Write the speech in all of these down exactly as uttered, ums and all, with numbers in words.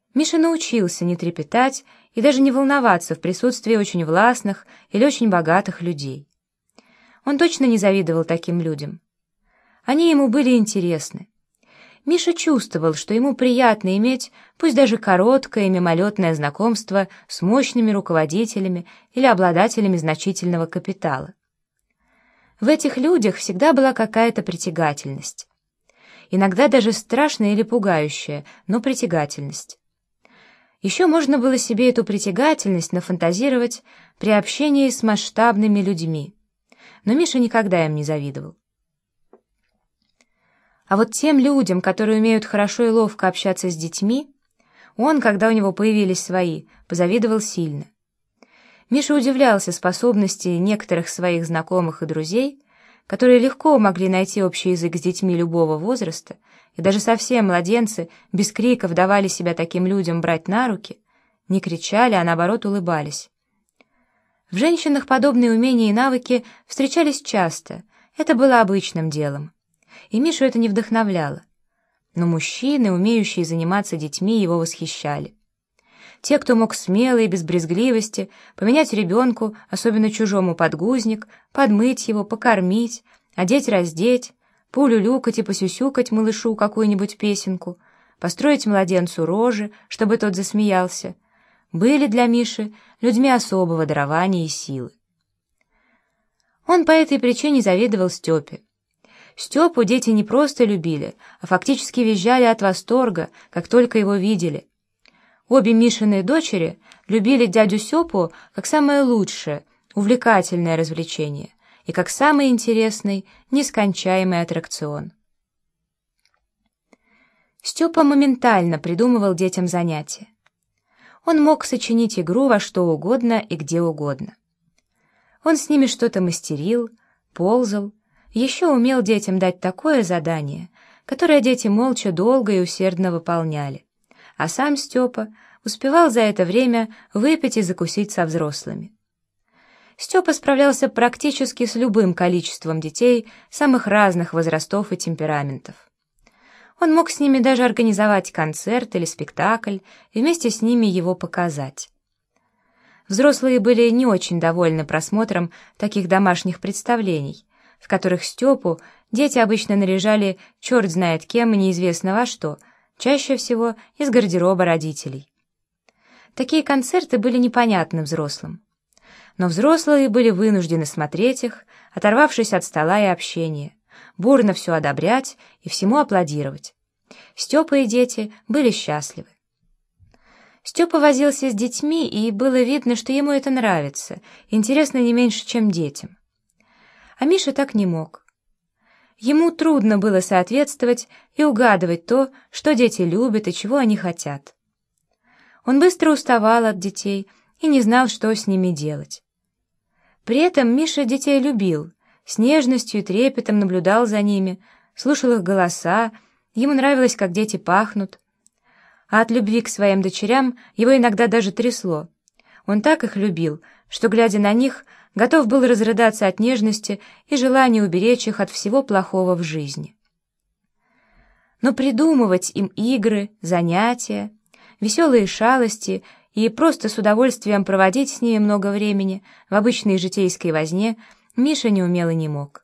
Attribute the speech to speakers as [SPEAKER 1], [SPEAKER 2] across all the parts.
[SPEAKER 1] Миша научился не трепетать и даже не волноваться в присутствии очень властных или очень богатых людей. Он точно не завидовал таким людям. Они ему были интересны. Миша чувствовал, что ему приятно иметь, пусть даже короткое и мимолетное знакомство с мощными руководителями или обладателями значительного капитала. В этих людях всегда была какая-то притягательность. Иногда даже страшная или пугающая, но притягательность. Еще можно было себе эту притягательность нафантазировать при общении с масштабными людьми, но Миша никогда им не завидовал. А вот тем людям, которые умеют хорошо и ловко общаться с детьми, он, когда у него появились свои, позавидовал сильно. Миша удивлялся способности некоторых своих знакомых и друзей, которые легко могли найти общий язык с детьми любого возраста, и даже совсем младенцы без криков давали себя таким людям брать на руки, не кричали, а наоборот улыбались. В женщинах подобные умения и навыки встречались часто, это было обычным делом. И Мишу это не вдохновляло. Но мужчины, умеющие заниматься детьми, его восхищали. Те, кто мог смело и без брезгливости поменять ребенку, особенно чужому, подгузник, подмыть его, покормить, одеть-раздеть, поулюлюкать и посюсюкать малышу какую-нибудь песенку, построить младенцу рожи, чтобы тот засмеялся, были для Миши людьми особого дарования и силы. Он по этой причине завидовал Степе. Степу дети не просто любили, а фактически визжали от восторга, как только его видели. Обе Мишины дочери любили дядю Степу как самое лучшее, увлекательное развлечение и как самый интересный, нескончаемый аттракцион. Степа моментально придумывал детям занятия. Он мог сочинить игру во что угодно и где угодно. Он с ними что-то мастерил, ползал, еще умел детям дать такое задание, которое дети молча долго и усердно выполняли, а сам Степа успевал за это время выпить и закусить со взрослыми. Степа справлялся практически с любым количеством детей самых разных возрастов и темпераментов. Он мог с ними даже организовать концерт или спектакль и вместе с ними его показать. Взрослые были не очень довольны просмотром таких домашних представлений, в которых Степу дети обычно наряжали черт знает кем и неизвестно во что, чаще всего из гардероба родителей. Такие концерты были непонятны взрослым. Но взрослые были вынуждены смотреть их, оторвавшись от стола и общения, бурно все одобрять и всему аплодировать. Степа и дети были счастливы. Степа возился с детьми, и было видно, что ему это нравится, интересно не меньше, чем детям. А Миша так не мог. Ему трудно было соответствовать и угадывать то, что дети любят и чего они хотят. Он быстро уставал от детей и не знал, что с ними делать. При этом Миша детей любил, с нежностью и трепетом наблюдал за ними, слушал их голоса, ему нравилось, как дети пахнут. А от любви к своим дочерям его иногда даже трясло. Он так их любил, что, глядя на них, готов был разрыдаться от нежности и желания уберечь их от всего плохого в жизни. Но придумывать им игры, занятия, веселые шалости и просто с удовольствием проводить с ними много времени в обычной житейской возне Миша не умел и не мог.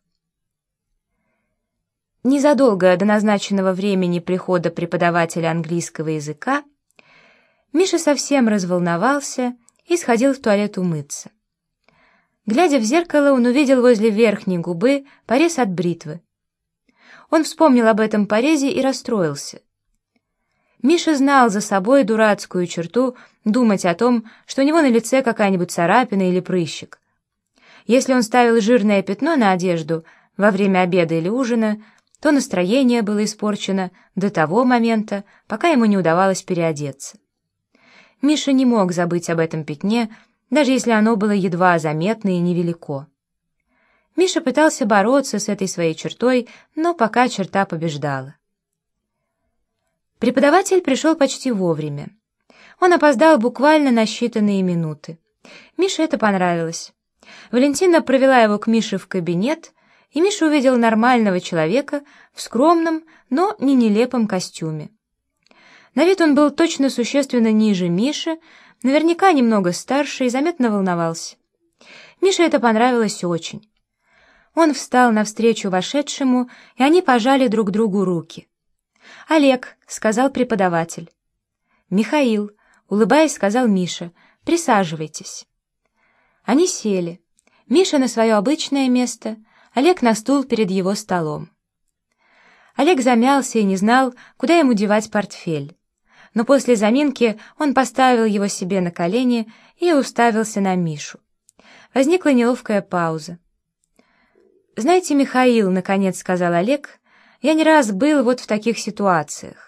[SPEAKER 1] Незадолго до назначенного времени прихода преподавателя английского языка Миша совсем разволновался и сходил в туалет умыться. Глядя в зеркало, он увидел возле верхней губы порез от бритвы. Он вспомнил об этом порезе и расстроился. Миша знал за собой дурацкую черту думать о том, что у него на лице какая-нибудь царапина или прыщик. Если он ставил жирное пятно на одежду во время обеда или ужина, то настроение было испорчено до того момента, пока ему не удавалось переодеться. Миша не мог забыть об этом пятне, даже если оно было едва заметно и невелико. Миша пытался бороться с этой своей чертой, но пока черта побеждала. Преподаватель пришел почти вовремя. Он опоздал буквально на считанные минуты. Мише это понравилось. Валентина провела его к Мише в кабинет, и Миша увидел нормального человека в скромном, но не нелепом костюме. На вид он был точно существенно ниже Миши, наверняка немного старше и заметно волновался. Мише это понравилось очень. Он встал навстречу вошедшему, и они пожали друг другу руки. «Олег», — сказал преподаватель. «Михаил», — улыбаясь, сказал Миша, — «присаживайтесь». Они сели. Миша на свое обычное место, Олег на стул перед его столом. Олег замялся и не знал, куда ему девать портфель. Но после заминки он поставил его себе на колени и уставился на Мишу. Возникла неловкая пауза. «Знаете, Михаил, — наконец сказал Олег, — я не раз был вот в таких ситуациях.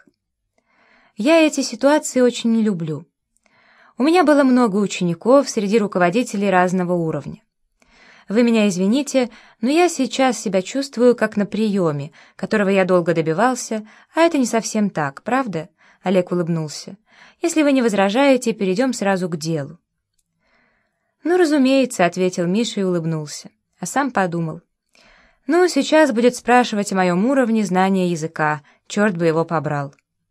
[SPEAKER 1] Я эти ситуации очень не люблю. У меня было много учеников среди руководителей разного уровня. Вы меня извините, но я сейчас себя чувствую как на приеме, которого я долго добивался, а это не совсем так, правда?» Олег улыбнулся. «Если вы не возражаете, перейдем сразу к делу». «Ну, разумеется», — ответил Миша и улыбнулся, а сам подумал. «Ну, сейчас будет спрашивать о моем уровне знания языка, черт бы его побрал».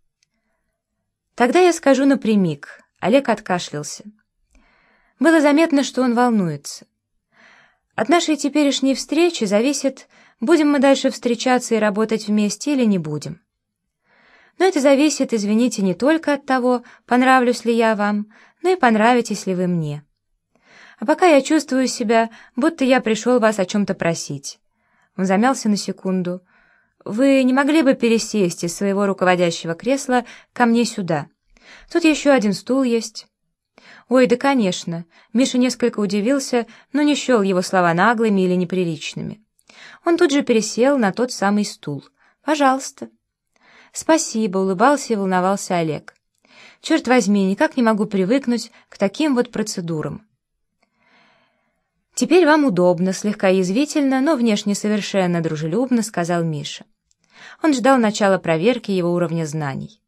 [SPEAKER 1] «Тогда я скажу напрямик», — Олег откашлялся. Было заметно, что он волнуется. «От нашей теперешней встречи зависит, будем мы дальше встречаться и работать вместе или не будем. Но это зависит, извините, не только от того, понравлюсь ли я вам, но и понравитесь ли вы мне. А пока я чувствую себя, будто я пришел вас о чем-то просить». Он замялся на секунду. «Вы не могли бы пересесть из своего руководящего кресла ко мне сюда? Тут еще один стул есть». «Ой, да, конечно». Миша несколько удивился, но не счел его слова наглыми или неприличными. Он тут же пересел на тот самый стул. «Пожалуйста». «Спасибо», — улыбался и волновался Олег. «Черт возьми, никак не могу привыкнуть к таким вот процедурам». «Теперь вам удобно», — слегка язвительно, но внешне совершенно дружелюбно сказал Миша. Он ждал начала проверки его уровня знаний.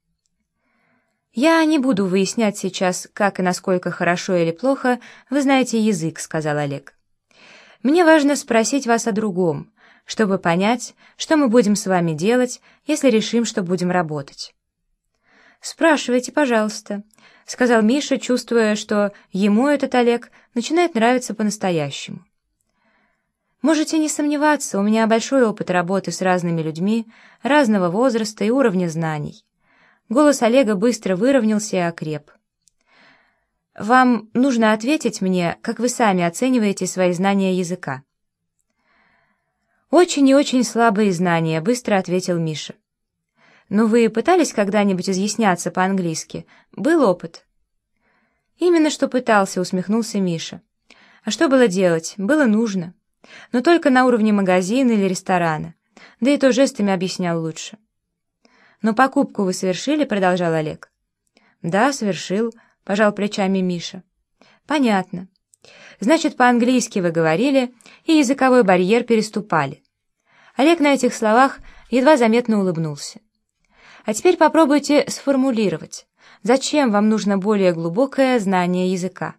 [SPEAKER 1] «Я не буду выяснять сейчас, как и насколько хорошо или плохо вы знаете язык», — сказал Олег. «Мне важно спросить вас о другом, чтобы понять, что мы будем с вами делать, если решим, что будем работать». «Спрашивайте, пожалуйста», — сказал Миша, чувствуя, что ему этот Олег начинает нравиться по-настоящему. «Можете не сомневаться, у меня большой опыт работы с разными людьми, разного возраста и уровня знаний». Голос Олега быстро выровнялся и окреп. «Вам нужно ответить мне, как вы сами оцениваете свои знания языка». «Очень и очень слабые знания», — быстро ответил Миша. «Но вы пытались когда-нибудь изъясняться по-английски? Был опыт?» «Именно что пытался», — усмехнулся Миша. «А что было делать? Было нужно. Но только на уровне магазина или ресторана. Да и то жестами объяснял лучше». «Но покупку вы совершили?» — продолжал Олег. «Да, совершил», — пожал плечами Миша. «Понятно. Значит, по-английски вы говорили и языковой барьер переступали». Олег на этих словах едва заметно улыбнулся. «А теперь попробуйте сформулировать, зачем вам нужно более глубокое знание языка».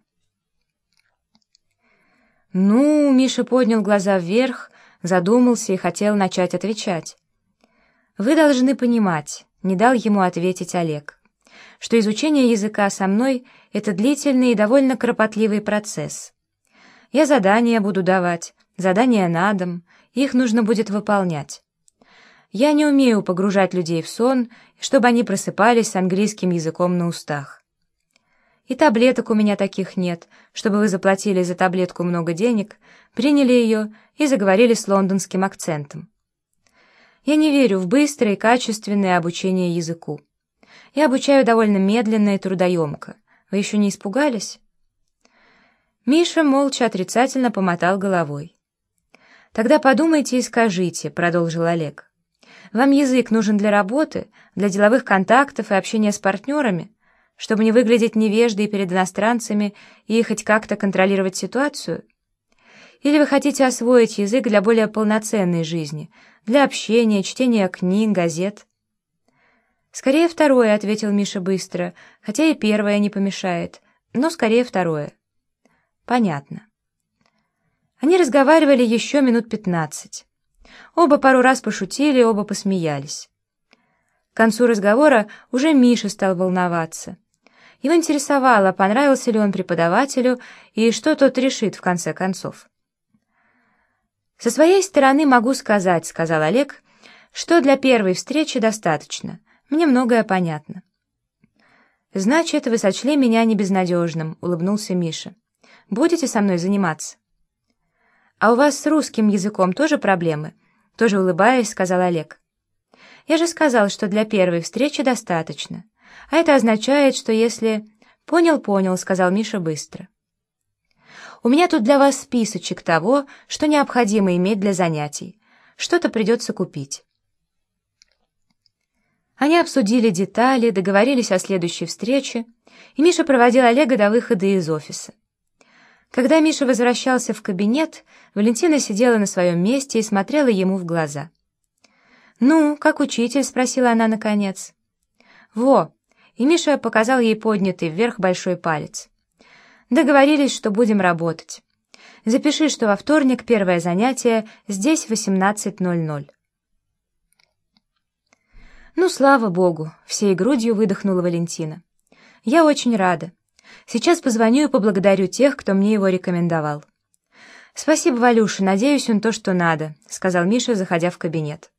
[SPEAKER 1] «Ну...» — Миша поднял глаза вверх, задумался и хотел начать отвечать. «Вы должны понимать», — не дал ему ответить Олег, «что изучение языка со мной — это длительный и довольно кропотливый процесс. Я задания буду давать, задания на дом, их нужно будет выполнять. Я не умею погружать людей в сон, чтобы они просыпались с английским языком на устах. И таблеток у меня таких нет, чтобы вы заплатили за таблетку много денег, приняли ее и заговорили с лондонским акцентом. Я не верю в быстрое и качественное обучение языку. Я обучаю довольно медленно и трудоемко. Вы еще не испугались?» Миша молча отрицательно помотал головой. «Тогда подумайте и скажите», — продолжил Олег. «Вам язык нужен для работы, для деловых контактов и общения с партнерами, чтобы не выглядеть невеждой перед иностранцами и хоть как-то контролировать ситуацию? Или вы хотите освоить язык для более полноценной жизни, для общения, чтения книг, газет?» «Скорее второе», — ответил Миша быстро, хотя и первое не помешает, но скорее второе. «Понятно». Они разговаривали еще минут пятнадцать. Оба пару раз пошутили, оба посмеялись. концу разговора уже Миша стал волноваться. Его интересовало, понравился ли он преподавателю и что тот решит в конце концов. «Со своей стороны могу сказать», — сказал Олег, — «что для первой встречи достаточно. Мне многое понятно». «Значит, вы сочли меня небезнадежным», — улыбнулся Миша. «Будете со мной заниматься?» «А у вас с русским языком тоже проблемы?» — тоже улыбаясь, сказал Олег. «Я же сказал, что для первой встречи достаточно. А это означает, что если...» «Понял, понял», — сказал Миша быстро. «У меня тут для вас списочек того, что необходимо иметь для занятий. Что-то придется купить». Они обсудили детали, договорились о следующей встрече, и Миша проводил Олега до выхода из офиса. Когда Миша возвращался в кабинет, Валентина сидела на своем месте и смотрела ему в глаза. «Ну, как учитель?» — спросила она наконец. «Во!» — и Миша показал ей поднятый вверх большой палец. «Договорились, что будем работать. Запиши, что во вторник первое занятие здесь в восемнадцать ноль ноль». «Ну, слава богу!» — всей грудью выдохнула Валентина. «Я очень рада. Сейчас позвоню и поблагодарю тех, кто мне его рекомендовал». «Спасибо, Валюша, надеюсь, он то, что надо», — сказал Миша, заходя в кабинет.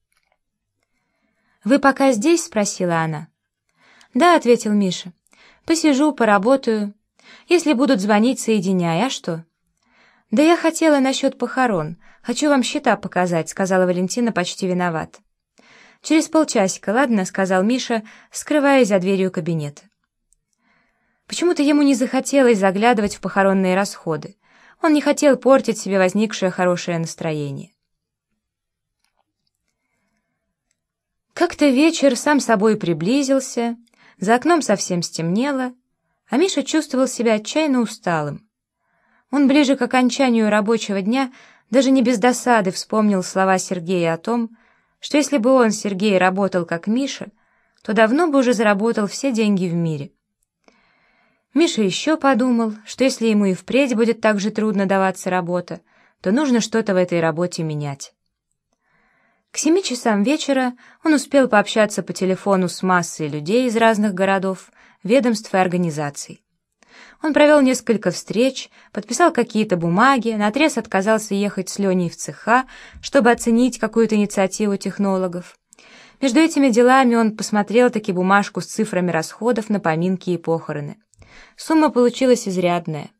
[SPEAKER 1] «Вы пока здесь?» — спросила она. «Да», — ответил Миша. «Посижу, поработаю. Если будут звонить, соединяй, а что?» «Да я хотела насчет похорон. Хочу вам счета показать», — сказала Валентина почти виноват. «Через полчасика, ладно?» — сказал Миша, скрываясь за дверью кабинета. Почему-то ему не захотелось заглядывать в похоронные расходы. Он не хотел портить себе возникшее хорошее настроение. Как-то вечер сам собой приблизился, за окном совсем стемнело, а Миша чувствовал себя отчаянно усталым. Он ближе к окончанию рабочего дня даже не без досады вспомнил слова Сергея о том, что если бы он, Сергей, работал как Миша, то давно бы уже заработал все деньги в мире. Миша еще подумал, что если ему и впредь будет так же трудно даваться работа, то нужно что-то в этой работе менять. К семи часам вечера он успел пообщаться по телефону с массой людей из разных городов, ведомств и организаций. Он провел несколько встреч, подписал какие-то бумаги, наотрез отказался ехать с Леней в цеха, чтобы оценить какую-то инициативу технологов. Между этими делами он посмотрел таки бумажку с цифрами расходов на поминки и похороны. Сумма получилась изрядная.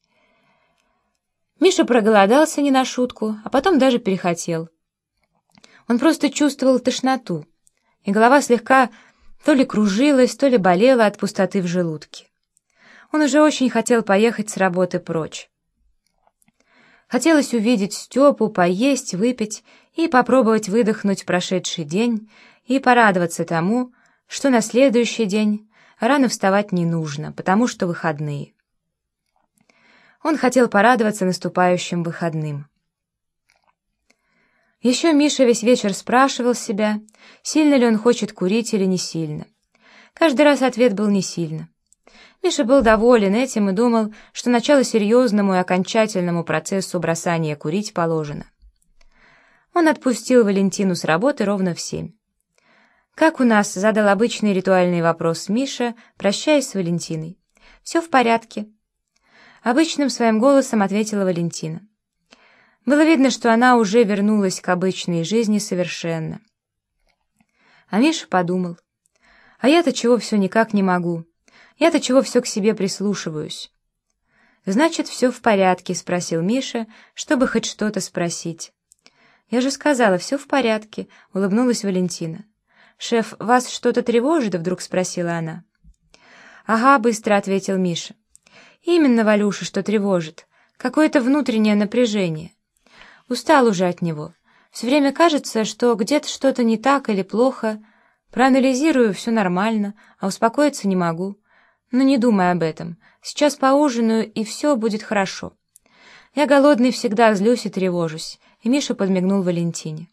[SPEAKER 1] Миша проголодался не на шутку, а потом даже перехотел. Он просто чувствовал тошноту, и голова слегка то ли кружилась, то ли болела от пустоты в желудке. Он уже очень хотел поехать с работы прочь. Хотелось увидеть Степу, поесть, выпить и попробовать выдохнуть прошедший день и порадоваться тому, что на следующий день рано вставать не нужно, потому что выходные. Он хотел порадоваться наступающим выходным. Еще Миша весь вечер спрашивал себя, сильно ли он хочет курить или не сильно. Каждый раз ответ был не сильно. Миша был доволен этим и думал, что начало серьезному и окончательному процессу бросания курить положено. Он отпустил Валентину с работы ровно в семь. «Как у нас?» — задал обычный ритуальный вопрос Миша, прощаясь с Валентиной. «Все в порядке». Обычным своим голосом ответила Валентина. Было видно, что она уже вернулась к обычной жизни совершенно. А Миша подумал: «А я-то чего все никак не могу? Я-то чего все к себе прислушиваюсь?» «Значит, все в порядке?» — спросил Миша, чтобы хоть что-то спросить. «Я же сказала, все в порядке», — улыбнулась Валентина. «Шеф, вас что-то тревожит?» — вдруг спросила она. «Ага», — быстро ответил Миша. «Именно, Валюша, что тревожит. Какое-то внутреннее напряжение. Устал уже от него. Все время кажется, что где-то что-то не так или плохо. Проанализирую, все нормально, а успокоиться не могу. Но не думай об этом. Сейчас поужинаю, и все будет хорошо. Я голодный всегда злюсь и тревожусь». И Миша подмигнул Валентине.